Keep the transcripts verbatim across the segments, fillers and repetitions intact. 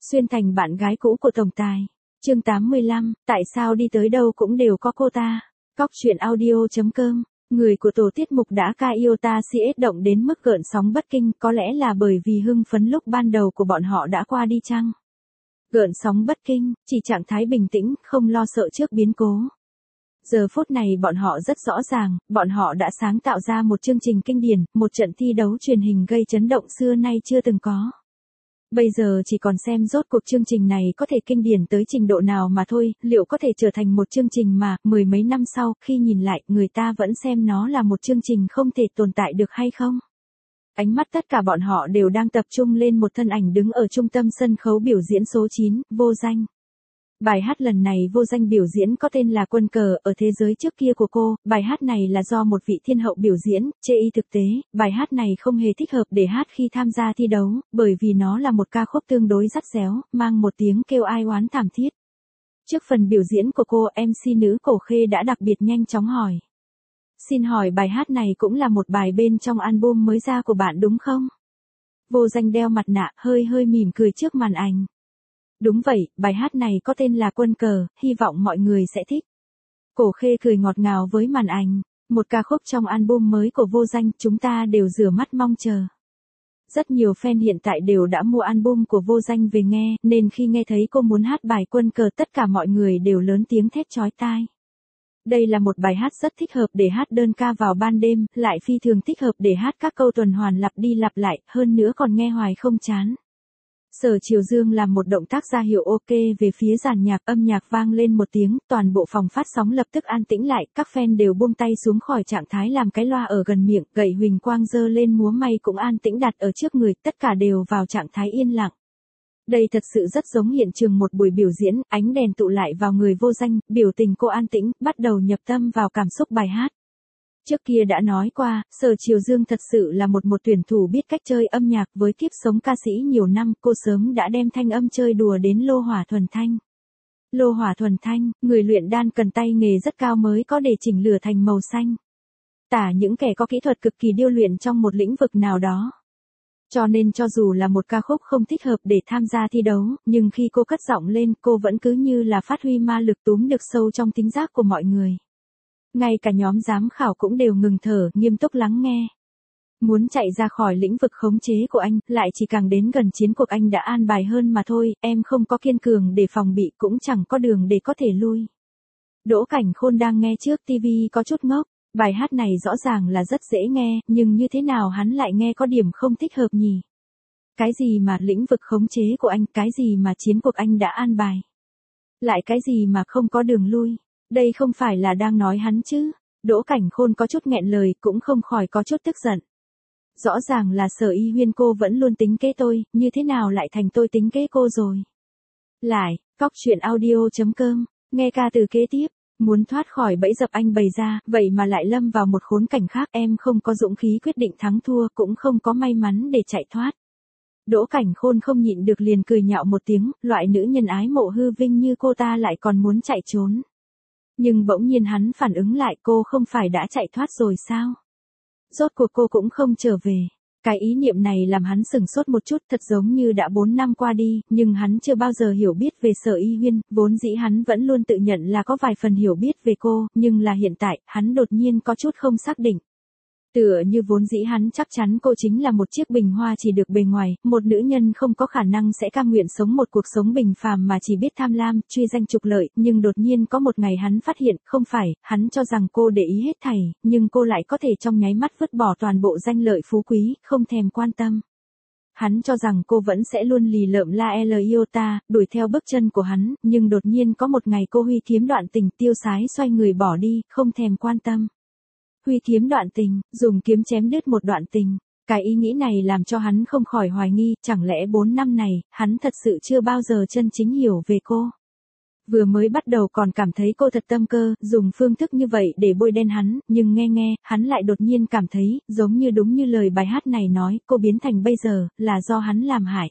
xuyên thành bạn gái cũ của tổng tài. Chương tám mươi lăm, tại sao đi tới đâu cũng đều có cô ta. Cóc truyện audio chấm com. Người của tổ tiết mục đã ca Iota xê ét động đến mức gợn sóng bất kinh, có lẽ là bởi vì hưng phấn lúc ban đầu của bọn họ đã qua đi chăng? Gợn sóng bất kinh, chỉ trạng thái bình tĩnh, không lo sợ trước biến cố. Giờ phút này bọn họ rất rõ ràng, bọn họ đã sáng tạo ra một chương trình kinh điển, một trận thi đấu truyền hình gây chấn động xưa nay chưa từng có. Bây giờ chỉ còn xem rốt cuộc chương trình này có thể kinh điển tới trình độ nào mà thôi, liệu có thể trở thành một chương trình mà, mười mấy năm sau, khi nhìn lại, người ta vẫn xem nó là một chương trình không thể tồn tại được hay không? Ánh mắt tất cả bọn họ đều đang tập trung lên một thân ảnh đứng ở trung tâm sân khấu biểu diễn số chín, Vô Danh. Bài hát lần này Vô Danh biểu diễn có tên là Quân Cờ, ở thế giới trước kia của cô, bài hát này là do một vị thiên hậu biểu diễn, chê y thực tế, bài hát này không hề thích hợp để hát khi tham gia thi đấu, bởi vì nó là một ca khúc tương đối dắt déo, mang một tiếng kêu ai oán thảm thiết. Trước phần biểu diễn của cô, em xê nữ Cổ Khê đã đặc biệt nhanh chóng hỏi. Xin hỏi bài hát này cũng là một bài bên trong album mới ra của bạn đúng không? Vô Danh đeo mặt nạ, hơi hơi mỉm cười trước màn ảnh. Đúng vậy, bài hát này có tên là Quân Cờ, hy vọng mọi người sẽ thích. Cổ Khê cười ngọt ngào với màn ảnh, một ca khúc trong album mới của Vô Danh, chúng ta đều rửa mắt mong chờ. Rất nhiều fan hiện tại đều đã mua album của Vô Danh về nghe, nên khi nghe thấy cô muốn hát bài Quân Cờ tất cả mọi người đều lớn tiếng thét chói tai. Đây là một bài hát rất thích hợp để hát đơn ca vào ban đêm, lại phi thường thích hợp để hát các câu tuần hoàn lặp đi lặp lại, hơn nữa còn nghe hoài không chán. Sở Triều Dương làm một động tác ra hiệu ok về phía dàn nhạc, âm nhạc vang lên một tiếng, toàn bộ phòng phát sóng lập tức an tĩnh lại, các fan đều buông tay xuống khỏi trạng thái làm cái loa ở gần miệng, gậy huỳnh quang giơ lên múa may cũng an tĩnh đặt ở trước người, tất cả đều vào trạng thái yên lặng. Đây thật sự rất giống hiện trường một buổi biểu diễn, ánh đèn tụ lại vào người Vô Danh, biểu tình cô an tĩnh, bắt đầu nhập tâm vào cảm xúc bài hát. Trước kia đã nói qua, Sở Triều Dương thật sự là một một tuyển thủ biết cách chơi âm nhạc, với kiếp sống ca sĩ nhiều năm, cô sớm đã đem thanh âm chơi đùa đến lô hỏa thuần thanh. Lô hỏa thuần thanh, người luyện đan cần tay nghề rất cao mới có để chỉnh lửa thành màu xanh. Tả những kẻ có kỹ thuật cực kỳ điêu luyện trong một lĩnh vực nào đó. Cho nên cho dù là một ca khúc không thích hợp để tham gia thi đấu, nhưng khi cô cất giọng lên, cô vẫn cứ như là phát huy ma lực túm được sâu trong tính giác của mọi người. Ngay cả nhóm giám khảo cũng đều ngừng thở, nghiêm túc lắng nghe. Muốn chạy ra khỏi lĩnh vực khống chế của anh, lại chỉ càng đến gần chiến cuộc anh đã an bài hơn mà thôi, em không có kiên cường để phòng bị cũng chẳng có đường để có thể lui. Đỗ Cảnh Khôn đang nghe trước tivi có chút ngốc, bài hát này rõ ràng là rất dễ nghe, nhưng như thế nào hắn lại nghe có điểm không thích hợp nhỉ? Cái gì mà lĩnh vực khống chế của anh, cái gì mà chiến cuộc anh đã an bài? Lại cái gì mà không có đường lui? Đây không phải là đang nói hắn chứ? Đỗ Cảnh Khôn có chút nghẹn lời, cũng không khỏi có chút tức giận. Rõ ràng là Sở Y Huyên cô vẫn luôn tính kế tôi, như thế nào lại thành tôi tính kế cô rồi? Lại, cóc truyện audio chấm com, nghe ca từ kế tiếp, muốn thoát khỏi bẫy dập anh bày ra, vậy mà lại lâm vào một khốn cảnh khác, em không có dũng khí quyết định thắng thua, cũng không có may mắn để chạy thoát. Đỗ Cảnh Khôn không nhịn được liền cười nhạo một tiếng, loại nữ nhân ái mộ hư vinh như cô ta lại còn muốn chạy trốn. Nhưng bỗng nhiên hắn phản ứng lại, cô không phải đã chạy thoát rồi sao? Rốt cuộc cô cũng không trở về. Cái ý niệm này làm hắn sửng sốt một chút, thật giống như đã bốn năm qua đi, nhưng hắn chưa bao giờ hiểu biết về Sở Y Huyên, vốn dĩ hắn vẫn luôn tự nhận là có vài phần hiểu biết về cô, nhưng là hiện tại, hắn đột nhiên có chút không xác định. Tựa như vốn dĩ hắn chắc chắn cô chính là một chiếc bình hoa chỉ được bề ngoài, một nữ nhân không có khả năng sẽ cam nguyện sống một cuộc sống bình phàm mà chỉ biết tham lam, truy danh trục lợi, nhưng đột nhiên có một ngày hắn phát hiện, không phải, hắn cho rằng cô để ý hết thảy, nhưng cô lại có thể trong nháy mắt vứt bỏ toàn bộ danh lợi phú quý, không thèm quan tâm. Hắn cho rằng cô vẫn sẽ luôn lì lợm la el iota, đuổi theo bước chân của hắn, nhưng đột nhiên có một ngày cô huy kiếm đoạn tình, tiêu sái xoay người bỏ đi, không thèm quan tâm. Huy kiếm đoạn tình, dùng kiếm chém đứt một đoạn tình. Cái ý nghĩ này làm cho hắn không khỏi hoài nghi, chẳng lẽ bốn năm này, hắn thật sự chưa bao giờ chân chính hiểu về cô. Vừa mới bắt đầu còn cảm thấy cô thật tâm cơ, dùng phương thức như vậy để bôi đen hắn, nhưng nghe nghe, hắn lại đột nhiên cảm thấy, giống như đúng như lời bài hát này nói, cô biến thành bây giờ, là do hắn làm hại.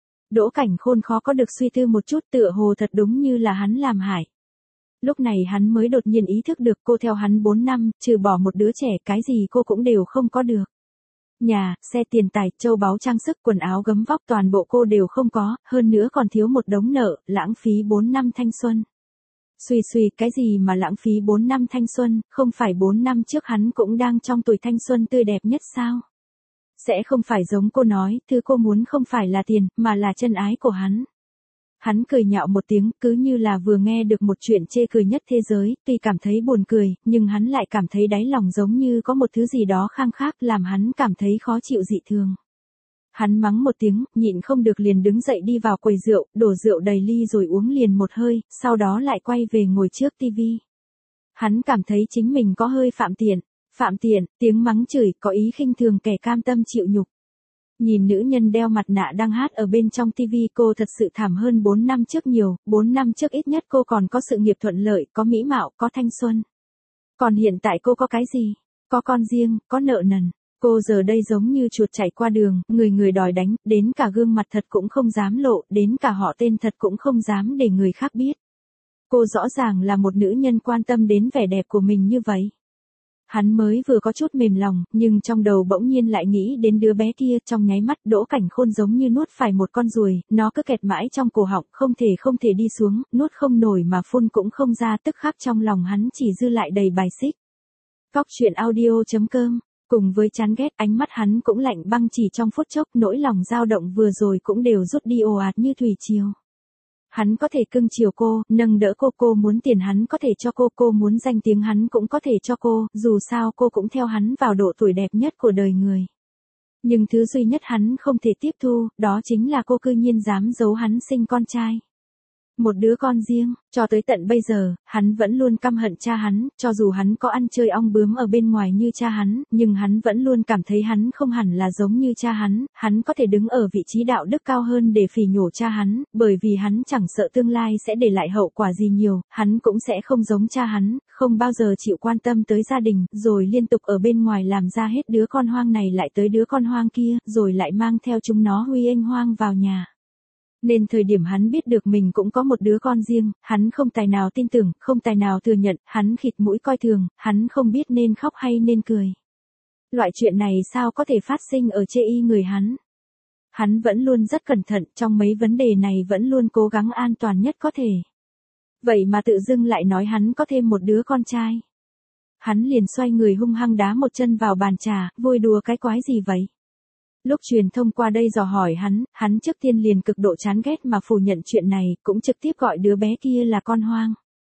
Đỗ Cảnh Khôn khó có được suy tư một chút, tựa hồ thật đúng như là hắn làm hại. Lúc này hắn mới đột nhiên ý thức được cô theo hắn bốn năm, trừ bỏ một đứa trẻ, cái gì cô cũng đều không có được. Nhà, xe tiền tài, châu báu trang sức, quần áo gấm vóc toàn bộ cô đều không có, hơn nữa còn thiếu một đống nợ, lãng phí bốn năm thanh xuân. Xùi xùi, cái gì mà lãng phí bốn năm thanh xuân, không phải bốn năm trước hắn cũng đang trong tuổi thanh xuân tươi đẹp nhất sao? Sẽ không phải giống cô nói, thứ cô muốn không phải là tiền, mà là chân ái của hắn. Hắn cười nhạo một tiếng, cứ như là vừa nghe được một chuyện chê cười nhất thế giới, tuy cảm thấy buồn cười, nhưng hắn lại cảm thấy đáy lòng giống như có một thứ gì đó khang khác làm hắn cảm thấy khó chịu dị thường. Hắn mắng một tiếng, nhịn không được liền đứng dậy đi vào quầy rượu, đổ rượu đầy ly rồi uống liền một hơi, sau đó lại quay về ngồi trước tivi. Hắn cảm thấy chính mình có hơi phạm tiện, phạm tiện, tiếng mắng chửi, có ý khinh thường kẻ cam tâm chịu nhục. Nhìn nữ nhân đeo mặt nạ đang hát ở bên trong tivi, cô thật sự thảm hơn bốn năm trước nhiều, bốn năm trước ít nhất cô còn có sự nghiệp thuận lợi, có mỹ mạo, có thanh xuân. Còn hiện tại cô có cái gì? Có con riêng, có nợ nần. Cô giờ đây giống như chuột chạy qua đường, người người đòi đánh, đến cả gương mặt thật cũng không dám lộ, đến cả họ tên thật cũng không dám để người khác biết. Cô rõ ràng là một nữ nhân quan tâm đến vẻ đẹp của mình như vậy. Hắn mới vừa có chút mềm lòng, nhưng trong đầu bỗng nhiên lại nghĩ đến đứa bé kia, trong nháy mắt Đỗ Cảnh Khôn giống như nuốt phải một con ruồi, nó cứ kẹt mãi trong cổ họng, không thể không thể đi xuống, nuốt không nổi mà phun cũng không ra, tức khắc trong lòng hắn chỉ dư lại đầy bài xích. Cóc truyện audio chấm com. Cùng với chán ghét, ánh mắt hắn cũng lạnh băng chỉ trong phút chốc, nỗi lòng dao động vừa rồi cũng đều rút đi ồ ạt như thủy triều. Hắn có thể cưng chiều cô, nâng đỡ cô, cô muốn tiền hắn có thể cho cô, cô muốn danh tiếng hắn cũng có thể cho cô, dù sao cô cũng theo hắn vào độ tuổi đẹp nhất của đời người. Nhưng thứ duy nhất hắn không thể tiếp thu, đó chính là cô cư nhiên dám giấu hắn sinh con trai. Một đứa con riêng, cho tới tận bây giờ, hắn vẫn luôn căm hận cha hắn, cho dù hắn có ăn chơi ong bướm ở bên ngoài như cha hắn, nhưng hắn vẫn luôn cảm thấy hắn không hẳn là giống như cha hắn, hắn có thể đứng ở vị trí đạo đức cao hơn để phỉ nhổ cha hắn, bởi vì hắn chẳng sợ tương lai sẽ để lại hậu quả gì nhiều, hắn cũng sẽ không giống cha hắn, không bao giờ chịu quan tâm tới gia đình, rồi liên tục ở bên ngoài làm ra hết đứa con hoang này lại tới đứa con hoang kia, rồi lại mang theo chúng nó huy anh hoang vào nhà. Nên thời điểm hắn biết được mình cũng có một đứa con riêng, hắn không tài nào tin tưởng, không tài nào thừa nhận, hắn khịt mũi coi thường, hắn không biết nên khóc hay nên cười. Loại chuyện này sao có thể phát sinh ở chê y người hắn. Hắn vẫn luôn rất cẩn thận, trong mấy vấn đề này vẫn luôn cố gắng an toàn nhất có thể. Vậy mà tự dưng lại nói hắn có thêm một đứa con trai. Hắn liền xoay người hung hăng đá một chân vào bàn trà, vui đùa cái quái gì vậy? Lúc truyền thông qua đây dò hỏi hắn, hắn trước tiên liền cực độ chán ghét mà phủ nhận chuyện này, cũng trực tiếp gọi đứa bé kia là con hoang.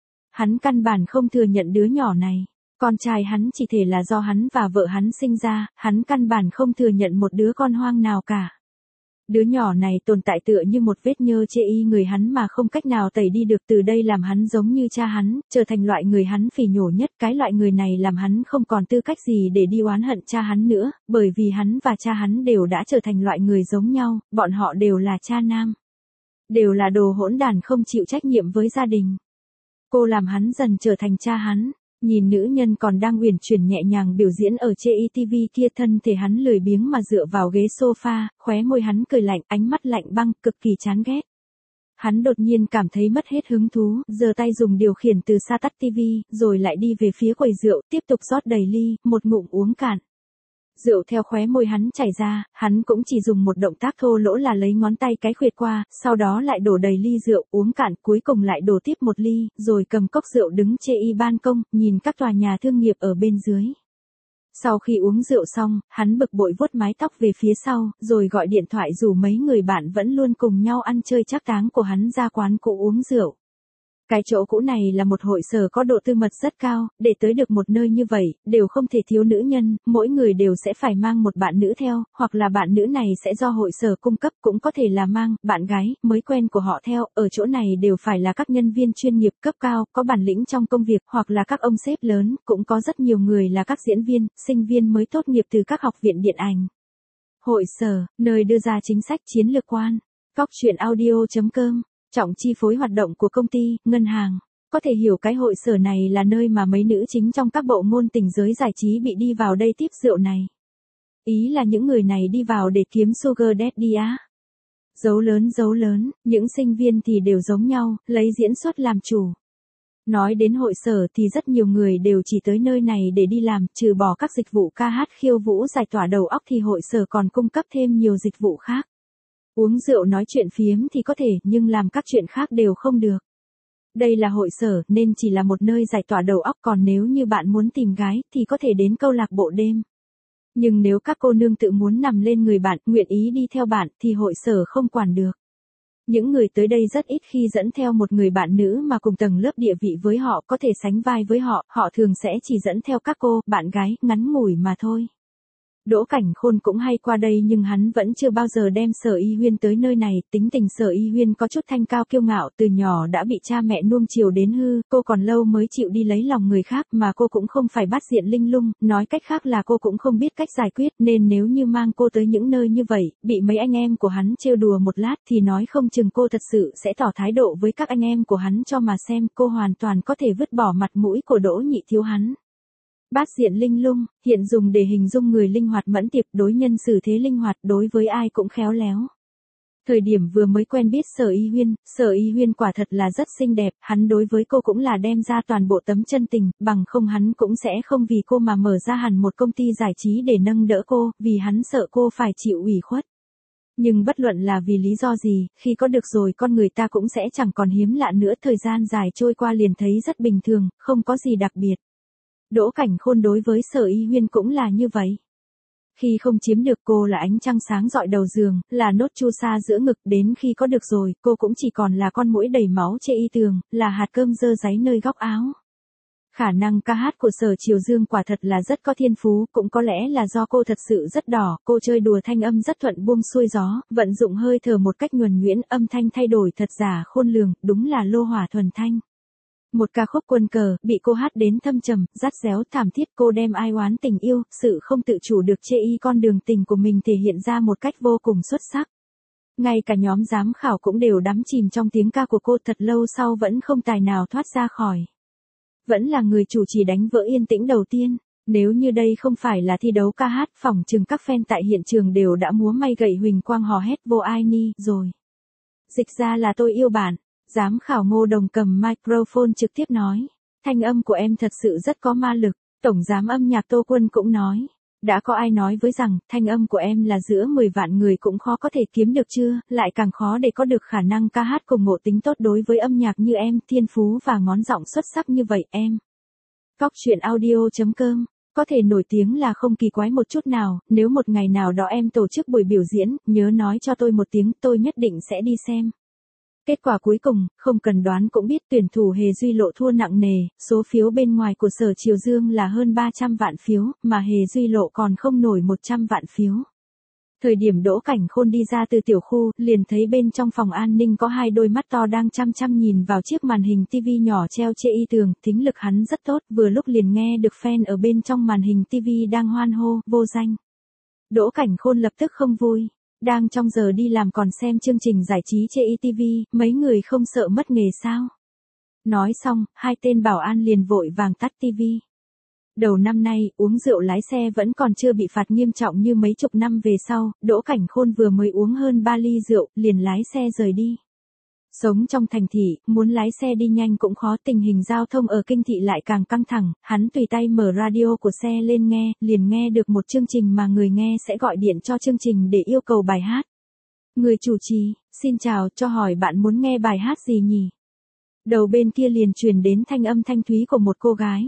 Hắn căn bản không thừa nhận đứa nhỏ này. Con trai hắn chỉ thể là do hắn và vợ hắn sinh ra, hắn căn bản không thừa nhận một đứa con hoang nào cả. Đứa nhỏ này tồn tại tựa như một vết nhơ chê y người hắn mà không cách nào tẩy đi được, từ đây làm hắn giống như cha hắn, trở thành loại người hắn phỉ nhổ nhất, cái loại người này làm hắn không còn tư cách gì để đi oán hận cha hắn nữa, bởi vì hắn và cha hắn đều đã trở thành loại người giống nhau, bọn họ đều là cha nam. Đều là đồ hỗn đản không chịu trách nhiệm với gia đình. Cô làm hắn dần trở thành cha hắn. Nhìn nữ nhân còn đang uyển chuyển nhẹ nhàng biểu diễn ở chê y tivi kia, thân thể hắn lười biếng mà dựa vào ghế sofa, khóe môi hắn cười lạnh, ánh mắt lạnh băng, cực kỳ chán ghét. Hắn đột nhiên cảm thấy mất hết hứng thú, giơ tay dùng điều khiển từ xa tắt tivi, rồi lại đi về phía quầy rượu, tiếp tục rót đầy ly, một ngụm uống cạn. Rượu theo khóe môi hắn chảy ra, hắn cũng chỉ dùng một động tác thô lỗ là lấy ngón tay cái khuỵt qua, sau đó lại đổ đầy ly rượu, uống cạn, cuối cùng lại đổ tiếp một ly, rồi cầm cốc rượu đứng chê y ban công, nhìn các tòa nhà thương nghiệp ở bên dưới. Sau khi uống rượu xong, hắn bực bội vuốt mái tóc về phía sau, rồi gọi điện thoại rủ mấy người bạn vẫn luôn cùng nhau ăn chơi trác táng của hắn ra quán cũ uống rượu. Cái chỗ cũ này là một hội sở có độ tư mật rất cao, để tới được một nơi như vậy, đều không thể thiếu nữ nhân, mỗi người đều sẽ phải mang một bạn nữ theo, hoặc là bạn nữ này sẽ do hội sở cung cấp, cũng có thể là mang bạn gái mới quen của họ theo, ở chỗ này đều phải là các nhân viên chuyên nghiệp cấp cao, có bản lĩnh trong công việc, hoặc là các ông sếp lớn, cũng có rất nhiều người là các diễn viên, sinh viên mới tốt nghiệp từ các học viện điện ảnh. Hội sở, nơi đưa ra chính sách chiến lược quan. Cóc truyện audio chấm com. Trọng chi phối hoạt động của công ty, ngân hàng. Có thể hiểu cái hội sở này là nơi mà mấy nữ chính trong các bộ môn tình giới giải trí bị đi vào đây tiếp rượu này. Ý là những người này đi vào để kiếm sugar daddy á. Dấu lớn dấu lớn, những sinh viên thì đều giống nhau, lấy diễn xuất làm chủ. Nói đến hội sở thì rất nhiều người đều chỉ tới nơi này để đi làm, trừ bỏ các dịch vụ ca hát khiêu vũ giải tỏa đầu óc thì hội sở còn cung cấp thêm nhiều dịch vụ khác. Uống rượu nói chuyện phiếm thì có thể, nhưng làm các chuyện khác đều không được. Đây là hội sở nên chỉ là một nơi giải tỏa đầu óc, còn nếu như bạn muốn tìm gái thì có thể đến câu lạc bộ đêm. Nhưng nếu các cô nương tự muốn nằm lên người bạn, nguyện ý đi theo bạn thì hội sở không quản được. Những người tới đây rất ít khi dẫn theo một người bạn nữ mà cùng tầng lớp địa vị với họ, có thể sánh vai với họ, họ thường sẽ chỉ dẫn theo các cô, bạn gái, ngắn ngủi mà thôi. Đỗ Cảnh Khôn cũng hay qua đây nhưng hắn vẫn chưa bao giờ đem Sở Y Huyên tới nơi này, tính tình Sở Y Huyên có chút thanh cao kiêu ngạo, từ nhỏ đã bị cha mẹ nuông chiều đến hư, cô còn lâu mới chịu đi lấy lòng người khác, mà cô cũng không phải bát diện linh lung, nói cách khác là cô cũng không biết cách giải quyết, nên nếu như mang cô tới những nơi như vậy, bị mấy anh em của hắn trêu đùa một lát thì nói không chừng cô thật sự sẽ tỏ thái độ với các anh em của hắn cho mà xem, cô hoàn toàn có thể vứt bỏ mặt mũi của Đỗ Nhị Thiếu hắn. Bát diện linh lung, hiện dùng để hình dung người linh hoạt mẫn tiệp, đối nhân xử thế linh hoạt, đối với ai cũng khéo léo. Thời điểm vừa mới quen biết Sở Y Huyên, Sở Y Huyên quả thật là rất xinh đẹp, hắn đối với cô cũng là đem ra toàn bộ tấm chân tình, bằng không hắn cũng sẽ không vì cô mà mở ra hẳn một công ty giải trí để nâng đỡ cô, vì hắn sợ cô phải chịu ủy khuất. Nhưng bất luận là vì lý do gì, khi có được rồi con người ta cũng sẽ chẳng còn hiếm lạ nữa, thời gian dài trôi qua liền thấy rất bình thường, không có gì đặc biệt. Đỗ Cảnh Khôn đối với Sở Y Huyên cũng là như vậy. Khi không chiếm được cô là ánh trăng sáng rọi đầu giường, là nốt chu sa giữa ngực, đến khi có được rồi, cô cũng chỉ còn là con muỗi đầy máu chê y tường, là hạt cơm dơ dáy nơi góc áo. Khả năng ca hát của Sở Triều Dương quả thật là rất có thiên phú, cũng có lẽ là do cô thật sự rất đỏ, cô chơi đùa thanh âm rất thuận buông xuôi gió, vận dụng hơi thở một cách nhuần nhuyễn, âm thanh thay đổi thật giả khôn lường, đúng là lô hỏa thuần thanh. Một ca khúc quân cờ, bị cô hát đến thâm trầm, rát réo thảm thiết, cô đem ai oán tình yêu, sự không tự chủ được chê y con đường tình của mình thể hiện ra một cách vô cùng xuất sắc. Ngay cả nhóm giám khảo cũng đều đắm chìm trong tiếng ca của cô, thật lâu sau vẫn không tài nào thoát ra khỏi. Vẫn là người chủ trì đánh vỡ yên tĩnh đầu tiên. Nếu như đây không phải là thi đấu ca hát, phỏng chừng các fan tại hiện trường đều đã múa may gậy huỳnh quang hò hét vô ai ni rồi. Dịch ra là tôi yêu bạn. Giám khảo Ngô Đồng cầm microphone trực tiếp nói, thanh âm của em thật sự rất có ma lực. Tổng giám âm nhạc Tô Quân cũng nói, đã có ai nói với rằng, thanh âm của em là giữa mười vạn người cũng khó có thể kiếm được chưa, lại càng khó để có được khả năng ca hát cùng ngộ tính tốt đối với âm nhạc như em, thiên phú và ngón giọng xuất sắc như vậy em. Cóc truyện audio chấm com, có thể nổi tiếng là không kỳ quái một chút nào, nếu một ngày nào đó em tổ chức buổi biểu diễn, nhớ nói cho tôi một tiếng, tôi nhất định sẽ đi xem. Kết quả cuối cùng, không cần đoán cũng biết tuyển thủ Hề Duy Lộ thua nặng nề, số phiếu bên ngoài của Sở Triều Dương là hơn ba trăm vạn phiếu, mà Hề Duy Lộ còn không nổi một trăm vạn phiếu. Thời điểm Đỗ Cảnh Khôn đi ra từ tiểu khu, liền thấy bên trong phòng an ninh có hai đôi mắt to đang chăm chăm nhìn vào chiếc màn hình tivi nhỏ treo trên y tường, thính lực hắn rất tốt, vừa lúc liền nghe được fan ở bên trong màn hình tivi đang hoan hô, vô danh. Đỗ Cảnh Khôn lập tức không vui. Đang trong giờ đi làm còn xem chương trình giải trí trên i ti vi, mấy người không sợ mất nghề sao? Nói xong, hai tên bảo an liền vội vàng tắt tivi. Đầu năm nay, uống rượu lái xe vẫn còn chưa bị phạt nghiêm trọng như mấy chục năm về sau, Đỗ Cảnh Khôn vừa mới uống hơn ba ly rượu, liền lái xe rời đi. Sống trong thành thị, muốn lái xe đi nhanh cũng khó, tình hình giao thông ở kinh thị lại càng căng thẳng, hắn tùy tay mở radio của xe lên nghe, liền nghe được một chương trình mà người nghe sẽ gọi điện cho chương trình để yêu cầu bài hát. Người chủ trì, xin chào, cho hỏi bạn muốn nghe bài hát gì nhỉ? Đầu bên kia liền truyền đến thanh âm thanh thúy của một cô gái.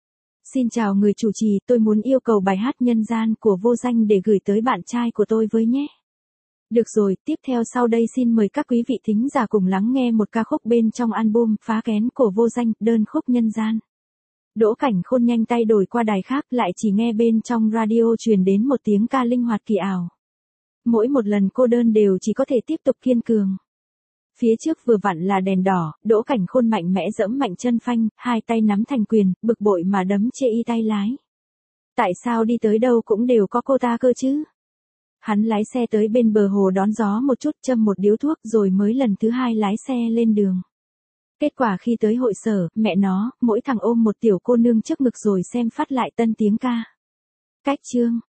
Xin chào người chủ trì, tôi muốn yêu cầu bài hát Nhân Gian của Vô Danh để gửi tới bạn trai của tôi với nhé. Được rồi, tiếp theo sau đây xin mời các quý vị thính giả cùng lắng nghe một ca khúc bên trong album Phá Kén của Vô Danh, đơn khúc Nhân Gian. Đỗ Cảnh Khôn nhanh tay đổi qua đài khác, lại chỉ nghe bên trong radio truyền đến một tiếng ca linh hoạt kỳ ảo. Mỗi một lần cô đơn đều chỉ có thể tiếp tục kiên cường. Phía trước vừa vặn là đèn đỏ, Đỗ Cảnh Khôn mạnh mẽ giẫm mạnh chân phanh, hai tay nắm thành quyền, bực bội mà đấm chê y tay lái. Tại sao đi tới đâu cũng đều có cô ta cơ chứ? Hắn lái xe tới bên bờ hồ đón gió một chút, châm một điếu thuốc rồi mới lần thứ hai lái xe lên đường. Kết quả khi tới hội sở, mẹ nó, mỗi thằng ôm một tiểu cô nương trước ngực rồi xem phát lại tân tiếng ca. Cách chương